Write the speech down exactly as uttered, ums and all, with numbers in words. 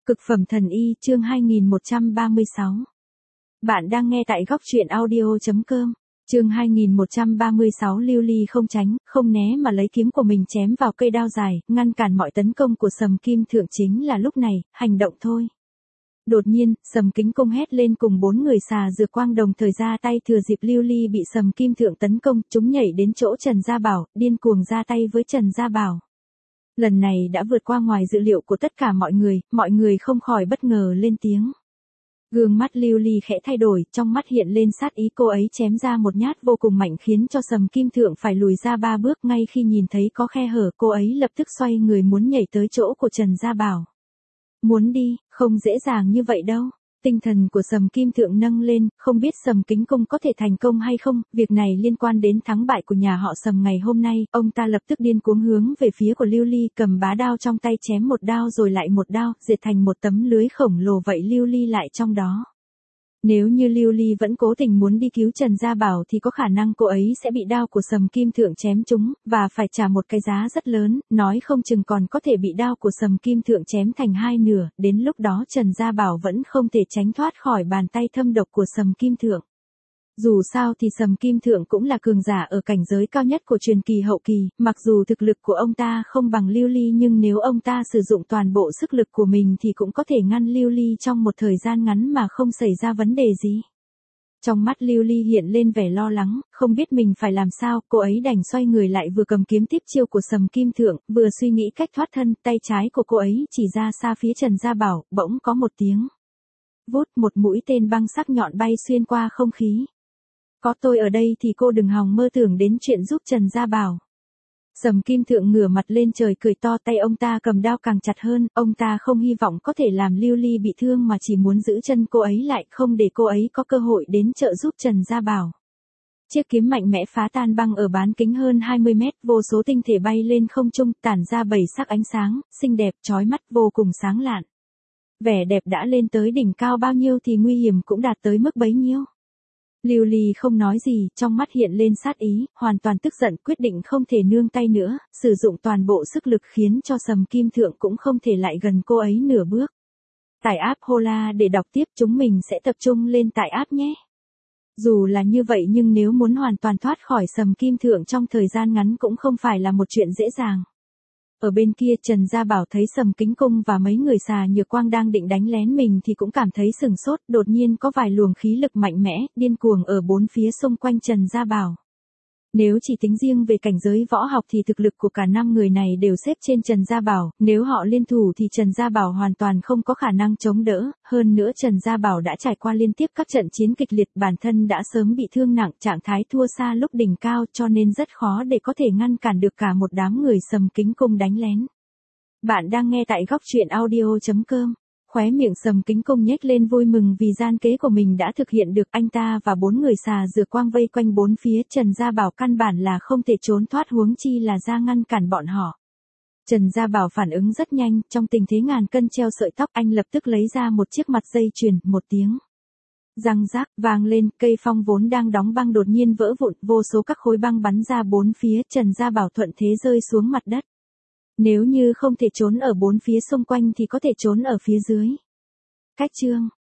Cực phẩm thần y chương hai nghìn một trăm ba mươi sáu. Bạn đang nghe tại góc truyện audio chấm com. Chương hai nghìn một trăm ba mươi sáu. Lưu Ly không tránh, không né mà lấy kiếm của mình chém vào cây đao dài, ngăn cản mọi tấn công của Sầm Kim Thượng. Chính là lúc này, hành động thôi. Đột nhiên, Sầm Kính Công hét lên cùng bốn người xà dược quang đồng thời ra tay thừa dịp Lưu Ly bị Sầm Kim Thượng tấn công, chúng nhảy đến chỗ Trần Gia Bảo, điên cuồng ra tay với Trần Gia Bảo. Lần này đã vượt qua ngoài dự liệu của tất cả mọi người, mọi người không khỏi bất ngờ lên tiếng. Gương mắt Lưu Ly khẽ thay đổi, trong mắt hiện lên sát ý, cô ấy chém ra một nhát vô cùng mạnh khiến cho Sầm Kim Thượng phải lùi ra ba bước. Ngay khi nhìn thấy có khe hở, cô ấy lập tức xoay người muốn nhảy tới chỗ của Trần Gia Bảo. Muốn đi, không dễ dàng như vậy đâu. Tinh thần của Sầm Kim Thượng nâng lên, không biết Sầm Kính Công có thể thành công hay không, việc này liên quan đến thắng bại của nhà họ Sầm ngày hôm nay. Ông ta lập tức điên cuồng hướng về phía của Lưu Ly, cầm bá đao trong tay chém một đao rồi lại một đao, diệt thành một tấm lưới khổng lồ vậy Lưu Ly lại trong đó. Nếu như Lưu Ly vẫn cố tình muốn đi cứu Trần Gia Bảo thì có khả năng cô ấy sẽ bị đao của Sầm Kim Thượng chém trúng, và phải trả một cái giá rất lớn, nói không chừng còn có thể bị đao của Sầm Kim Thượng chém thành hai nửa, đến lúc đó Trần Gia Bảo vẫn không thể tránh thoát khỏi bàn tay thâm độc của Sầm Kim Thượng. Dù sao thì Sầm Kim Thượng cũng là cường giả ở cảnh giới cao nhất của truyền kỳ hậu kỳ, mặc dù thực lực của ông ta không bằng Lưu Ly nhưng nếu ông ta sử dụng toàn bộ sức lực của mình thì cũng có thể ngăn Lưu Ly trong một thời gian ngắn mà không xảy ra vấn đề gì. Trong mắt Lưu Ly hiện lên vẻ lo lắng, không biết mình phải làm sao, cô ấy đành xoay người lại vừa cầm kiếm tiếp chiêu của Sầm Kim Thượng, vừa suy nghĩ cách thoát thân, tay trái của cô ấy chỉ ra xa phía Trần Gia Bảo, bỗng có một tiếng. Vút, một mũi tên băng sắc nhọn bay xuyên qua không khí. Có tôi ở đây thì cô đừng hòng mơ tưởng đến chuyện giúp Trần Gia Bảo. Sầm Kim Thượng ngửa mặt lên trời cười to, tay ông ta cầm đao càng chặt hơn, ông ta không hy vọng có thể làm Lưu Ly bị thương mà chỉ muốn giữ chân cô ấy lại, không để cô ấy có cơ hội đến trợ giúp Trần Gia Bảo. Chiếc kiếm mạnh mẽ phá tan băng ở bán kính hơn hai mươi mét, vô số tinh thể bay lên không trung, tản ra bảy sắc ánh sáng, xinh đẹp, chói mắt, vô cùng sáng lạn. Vẻ đẹp đã lên tới đỉnh cao bao nhiêu thì nguy hiểm cũng đạt tới mức bấy nhiêu. Lưu Ly không nói gì, trong mắt hiện lên sát ý, hoàn toàn tức giận, quyết định không thể nương tay nữa, sử dụng toàn bộ sức lực khiến cho Sầm Kim Thượng cũng không thể lại gần cô ấy nửa bước. Tải app Hola để đọc tiếp, chúng mình sẽ tập trung lên tải app nhé. Dù là như vậy nhưng nếu muốn hoàn toàn thoát khỏi Sầm Kim Thượng trong thời gian ngắn cũng không phải là một chuyện dễ dàng. Ở bên kia Trần Gia Bảo thấy Sầm Kính Công và mấy người xà nhược quang đang định đánh lén mình thì cũng cảm thấy sừng sốt, đột nhiên có vài luồng khí lực mạnh mẽ, điên cuồng ở bốn phía xung quanh Trần Gia Bảo. Nếu chỉ tính riêng về cảnh giới võ học thì thực lực của cả năm người này đều xếp trên Trần Gia Bảo, nếu họ liên thủ thì Trần Gia Bảo hoàn toàn không có khả năng chống đỡ, hơn nữa Trần Gia Bảo đã trải qua liên tiếp các trận chiến kịch liệt, bản thân đã sớm bị thương nặng, trạng thái thua xa lúc đỉnh cao cho nên rất khó để có thể ngăn cản được cả một đám người Sầm Kính Công đánh lén. Bạn đang nghe tại góc truyện audio chấm com. Khóe miệng Sầm Kính Công nhếch lên vui mừng vì gian kế của mình đã thực hiện được, anh ta và bốn người xà dược quang vây quanh bốn phía Trần Gia Bảo căn bản là không thể trốn thoát, huống chi là ra ngăn cản bọn họ. Trần Gia Bảo phản ứng rất nhanh, trong tình thế ngàn cân treo sợi tóc anh lập tức lấy ra một chiếc mặt dây chuyền, một tiếng răng rác vang lên, cây phong vốn đang đóng băng đột nhiên vỡ vụn, vô số các khối băng bắn ra bốn phía, Trần Gia Bảo thuận thế rơi xuống mặt đất. Nếu như không thể trốn ở bốn phía xung quanh thì có thể trốn ở phía dưới. Cách chương